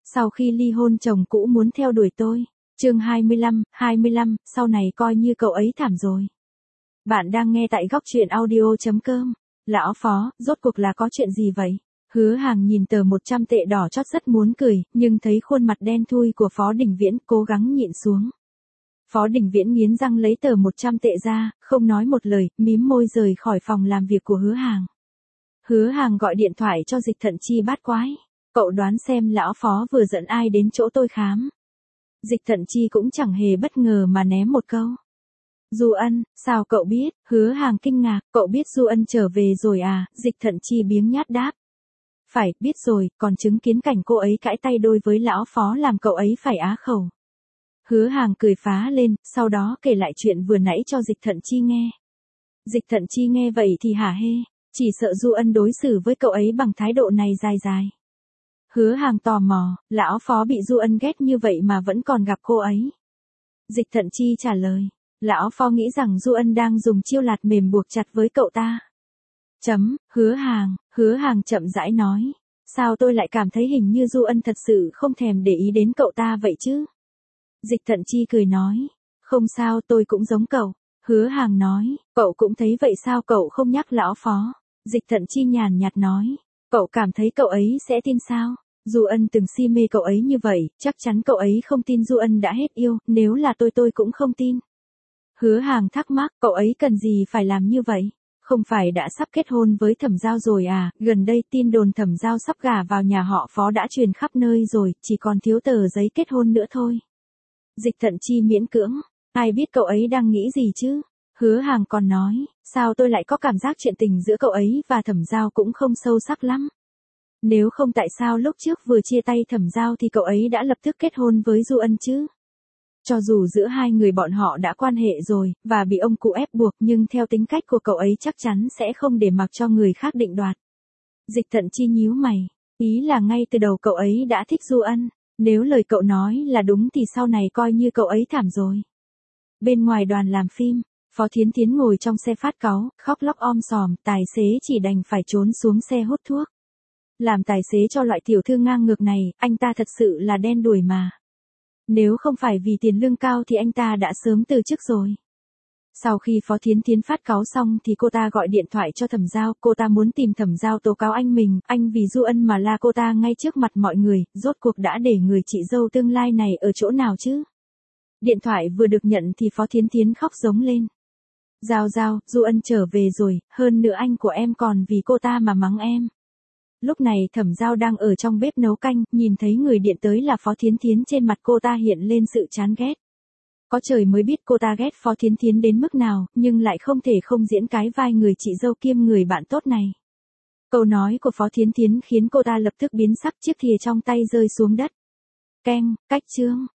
Sau khi ly hôn chồng cũ muốn theo đuổi tôi. Chương 25, sau này coi như cậu ấy thảm rồi. Bạn đang nghe tại góc truyện audio.com. Lão Phó, rốt cuộc là có chuyện gì vậy? Hứa Hàng nhìn tờ 100 tệ đỏ chót rất muốn cười, nhưng thấy khuôn mặt đen thui của Phó Đình Viễn, cố gắng nhịn xuống. Phó Đình Viễn nghiến răng lấy tờ 100 tệ ra, không nói một lời, mím môi rời khỏi phòng làm việc của Hứa Hàng. Hứa Hàng gọi điện thoại cho Dịch Thận Chi bát quái. Cậu đoán xem lão Phó vừa dẫn ai đến chỗ tôi khám. Dịch Thận Chi cũng chẳng hề bất ngờ mà ném một câu. Du Ân, sao cậu biết? Hứa Hàng kinh ngạc, cậu biết Du Ân trở về rồi à? Dịch Thận Chi biếng nhác đáp. Phải, biết rồi, còn chứng kiến cảnh cô ấy cãi tay đôi với lão Phó làm cậu ấy phải á khẩu. Hứa Hàng cười phá lên, sau đó kể lại chuyện vừa nãy cho Dịch Thận Chi nghe. Dịch Thận Chi nghe vậy thì hả hê, chỉ sợ Du Ân đối xử với cậu ấy bằng thái độ này dài. Hứa Hàng tò mò, lão Phó bị Du Ân ghét như vậy mà vẫn còn gặp cô ấy. Dịch Thận Chi trả lời, lão Phó nghĩ rằng Du Ân đang dùng chiêu lạt mềm buộc chặt với cậu ta. Hứa Hàng chậm rãi nói, sao tôi lại cảm thấy hình như Du Ân thật sự không thèm để ý đến cậu ta vậy chứ? Dịch Thận Chi cười nói, không sao, tôi cũng giống cậu. Hứa Hàng nói, cậu cũng thấy vậy sao? Cậu không nhắc lão Phó. Dịch Thận Chi nhàn nhạt nói, cậu cảm thấy cậu ấy sẽ tin sao? Du Ân từng si mê cậu ấy như vậy, chắc chắn cậu ấy không tin Du Ân đã hết yêu, nếu là tôi cũng không tin. Hứa Hàng thắc mắc, cậu ấy cần gì phải làm như vậy? Không phải đã sắp kết hôn với Thẩm Giao rồi à? Gần đây tin đồn Thẩm Giao sắp gả vào nhà họ Phó đã truyền khắp nơi rồi, chỉ còn thiếu tờ giấy kết hôn nữa thôi. Dịch Thận Chi miễn cưỡng, ai biết cậu ấy đang nghĩ gì chứ? Hứa Hàng còn nói, sao tôi lại có cảm giác chuyện tình giữa cậu ấy và Thẩm Giao cũng không sâu sắc lắm. Nếu không tại sao lúc trước vừa chia tay Thẩm Giao thì cậu ấy đã lập tức kết hôn với Du Ân chứ? Cho dù giữa hai người bọn họ đã quan hệ rồi, và bị ông cụ ép buộc, nhưng theo tính cách của cậu ấy chắc chắn sẽ không để mặc cho người khác định đoạt. Dịch Thận Chi nhíu mày, ý là ngay từ đầu cậu ấy đã thích Du Ân, nếu lời cậu nói là đúng thì sau này coi như cậu ấy thảm rồi. Bên ngoài đoàn làm phim, Phó Thiến Thiến ngồi trong xe phát cáu, khóc lóc om sòm, tài xế chỉ đành phải trốn xuống xe hút thuốc. Làm tài xế cho loại tiểu thư ngang ngược này, anh ta thật sự là đen đủi mà. Nếu không phải vì tiền lương cao thì anh ta đã sớm từ chức rồi. Sau khi Phó Thiến Thiến phát cáu xong thì cô ta gọi điện thoại cho Thẩm Giao, cô ta muốn tìm Thẩm Giao tố cáo anh vì Du Ân mà la cô ta ngay trước mặt mọi người, rốt cuộc đã để người chị dâu tương lai này ở chỗ nào chứ? Điện thoại vừa được nhận thì Phó Thiến Thiến khóc giống lên. Giao, Du Ân trở về rồi, hơn nữa anh của em còn vì cô ta mà mắng em. Lúc này Thẩm Giao đang ở trong bếp nấu canh, nhìn thấy người điện tới là Phó Thiến Thiến, trên mặt cô ta hiện lên sự chán ghét. Có trời mới biết cô ta ghét Phó Thiến Thiến đến mức nào, nhưng lại không thể không diễn cái vai người chị dâu kiêm người bạn tốt này. Câu nói của Phó Thiến Thiến khiến cô ta lập tức biến sắc, chiếc thìa trong tay rơi xuống đất. Keng, cách chương.